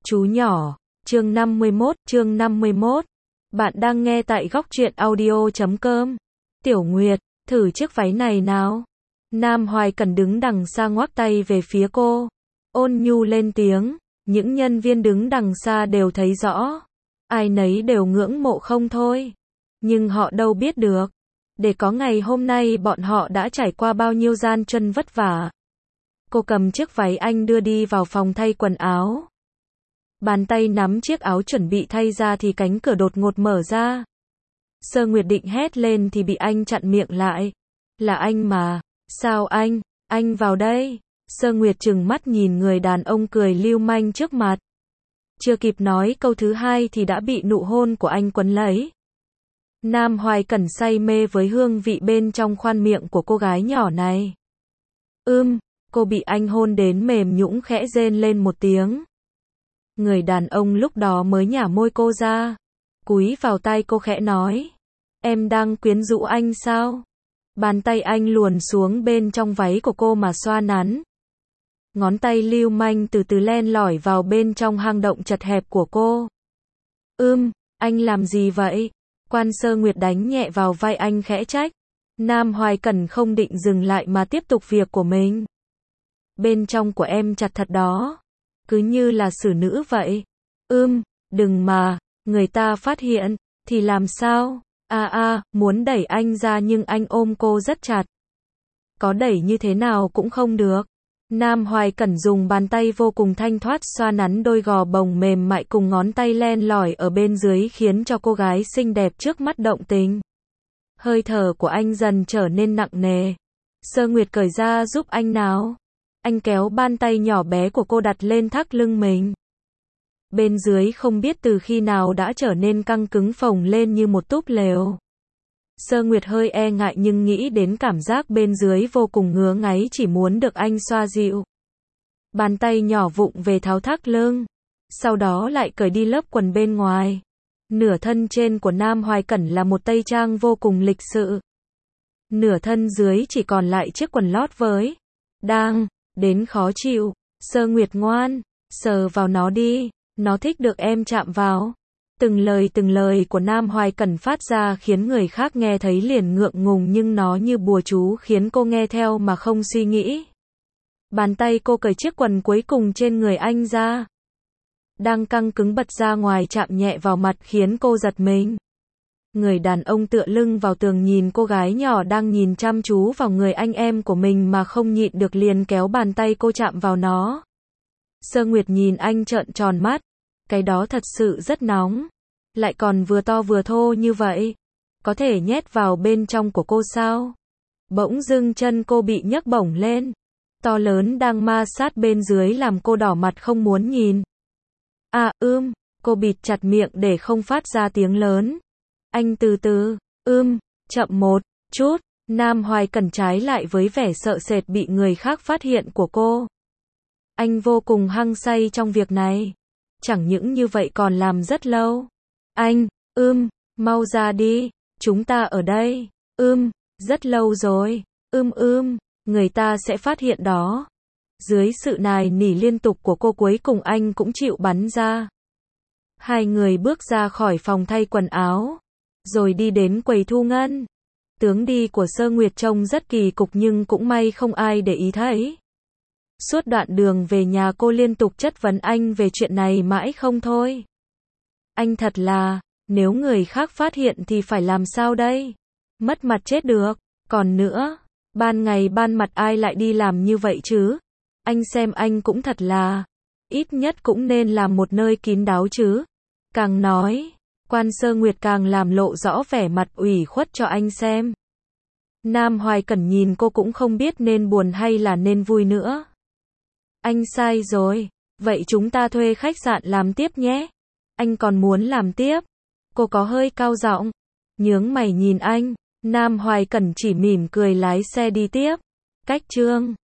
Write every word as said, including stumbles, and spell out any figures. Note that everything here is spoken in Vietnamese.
Chú nhỏ, chương năm mươi mốt, chương năm mươi mốt. Bạn đang nghe tại góc truyện audio chấm com. Tiểu Nguyệt, thử chiếc váy này nào. Nam Hoài Cẩn đứng đằng xa ngoắc tay về phía cô. Ôn nhu lên tiếng, những nhân viên đứng đằng xa đều thấy rõ. Ai nấy đều ngưỡng mộ không thôi. Nhưng họ đâu biết được. Để có ngày hôm nay bọn họ đã trải qua bao nhiêu gian truân vất vả. Cô cầm chiếc váy anh đưa đi vào phòng thay quần áo. Bàn tay nắm chiếc áo chuẩn bị thay ra thì cánh cửa đột ngột mở ra. Sơ Nguyệt định hét lên thì bị anh chặn miệng lại. Là anh mà. Sao anh? Anh vào đây. Sơ Nguyệt trừng mắt nhìn người đàn ông cười lưu manh trước mặt. Chưa kịp nói câu thứ hai thì đã bị nụ hôn của anh quấn lấy. Nam Hoài Cẩn say mê với hương vị bên trong khoang miệng của cô gái nhỏ này. Ưm, cô bị anh hôn đến mềm nhũn khẽ rên lên một tiếng. Người đàn ông lúc đó mới nhả môi cô ra. Cúi vào tai cô khẽ nói. Em đang quyến rũ anh sao? Bàn tay anh luồn xuống bên trong váy của cô mà xoa nắn. Ngón tay lưu manh từ từ len lỏi vào bên trong hang động chật hẹp của cô. Ưm, anh làm gì vậy? Quan Sơ Nguyệt đánh nhẹ vào vai anh khẽ trách. Nam Hoài Cẩn không định dừng lại mà tiếp tục việc của mình. Bên trong của em chặt thật đó. Cứ như là xử nữ vậy. Ưm, đừng mà, người ta phát hiện, thì làm sao? À à, muốn đẩy anh ra nhưng anh ôm cô rất chặt. Có đẩy như thế nào cũng không được. Nam Hoài Cẩn dùng bàn tay vô cùng thanh thoát xoa nắn đôi gò bồng mềm mại cùng ngón tay len lỏi ở bên dưới khiến cho cô gái xinh đẹp trước mắt động tình. Hơi thở của anh dần trở nên nặng nề. Sơ Nguyệt cởi ra giúp anh nào. Anh kéo bàn tay nhỏ bé của cô đặt lên thắt lưng mình. Bên dưới không biết từ khi nào đã trở nên căng cứng phồng lên như một túp lều. Sơ Nguyệt hơi e ngại nhưng nghĩ đến cảm giác bên dưới vô cùng ngứa ngáy chỉ muốn được anh xoa dịu. Bàn tay nhỏ vụng về tháo thắt lưng. Sau đó lại cởi đi lớp quần bên ngoài. Nửa thân trên của Nam Hoài Cẩn là một tây trang vô cùng lịch sự. Nửa thân dưới chỉ còn lại chiếc quần lót với. Đang đến khó chịu. Sơ Nguyệt ngoan, sờ vào nó đi, nó thích được em chạm vào. Từng lời từng lời của Nam Hoài Cẩn phát ra khiến người khác nghe thấy liền ngượng ngùng nhưng nó như bùa chú khiến cô nghe theo mà không suy nghĩ. Bàn tay cô cởi chiếc quần cuối cùng trên người anh ra. Đang căng cứng bật ra ngoài chạm nhẹ vào mặt khiến cô giật mình. Người đàn ông tựa lưng vào tường nhìn cô gái nhỏ đang nhìn chăm chú vào người anh em của mình mà không nhịn được liền kéo bàn tay cô chạm vào nó. Sơ Nguyệt nhìn anh trợn tròn mắt. Cái đó thật sự rất nóng. Lại còn vừa to vừa thô như vậy. Có thể nhét vào bên trong của cô sao? Bỗng dưng chân cô bị nhấc bổng lên. To lớn đang ma sát bên dưới làm cô đỏ mặt không muốn nhìn. À ưm, cô bịt chặt miệng để không phát ra tiếng lớn. Anh từ từ, ưm, chậm một chút. Nam Hoài Cẩn trái lại với vẻ sợ sệt bị người khác phát hiện của cô. Anh vô cùng hăng say trong việc này. Chẳng những như vậy còn làm rất lâu. Anh, ưm, mau ra đi, chúng ta ở đây, ưm, rất lâu rồi, ưm ưm, người ta sẽ phát hiện đó. Dưới sự nài nỉ liên tục của cô cuối cùng anh cũng chịu bắn ra. Hai người bước ra khỏi phòng thay quần áo, rồi đi đến quầy thu ngân. Tướng đi của Sơ Nguyệt trông rất kỳ cục nhưng cũng may không ai để ý thấy. Suốt đoạn đường về nhà cô liên tục chất vấn anh về chuyện này mãi không thôi. Anh thật là, nếu người khác phát hiện thì phải làm sao đây? Mất mặt chết được. Còn nữa, ban ngày ban mặt ai lại đi làm như vậy chứ? Anh xem anh cũng thật là, ít nhất cũng nên làm một nơi kín đáo chứ. Càng nói, Quan Sơ Nguyệt càng làm lộ rõ vẻ mặt ủy khuất cho anh xem. Nam Hoài Cẩn nhìn cô cũng không biết nên buồn hay là nên vui nữa. Anh sai rồi, vậy chúng ta thuê khách sạn làm tiếp nhé. Anh còn muốn làm tiếp. Cô có hơi cao giọng, nhướng mày nhìn anh. Nam Hoài Cẩn chỉ mỉm cười lái xe đi tiếp. Cách chương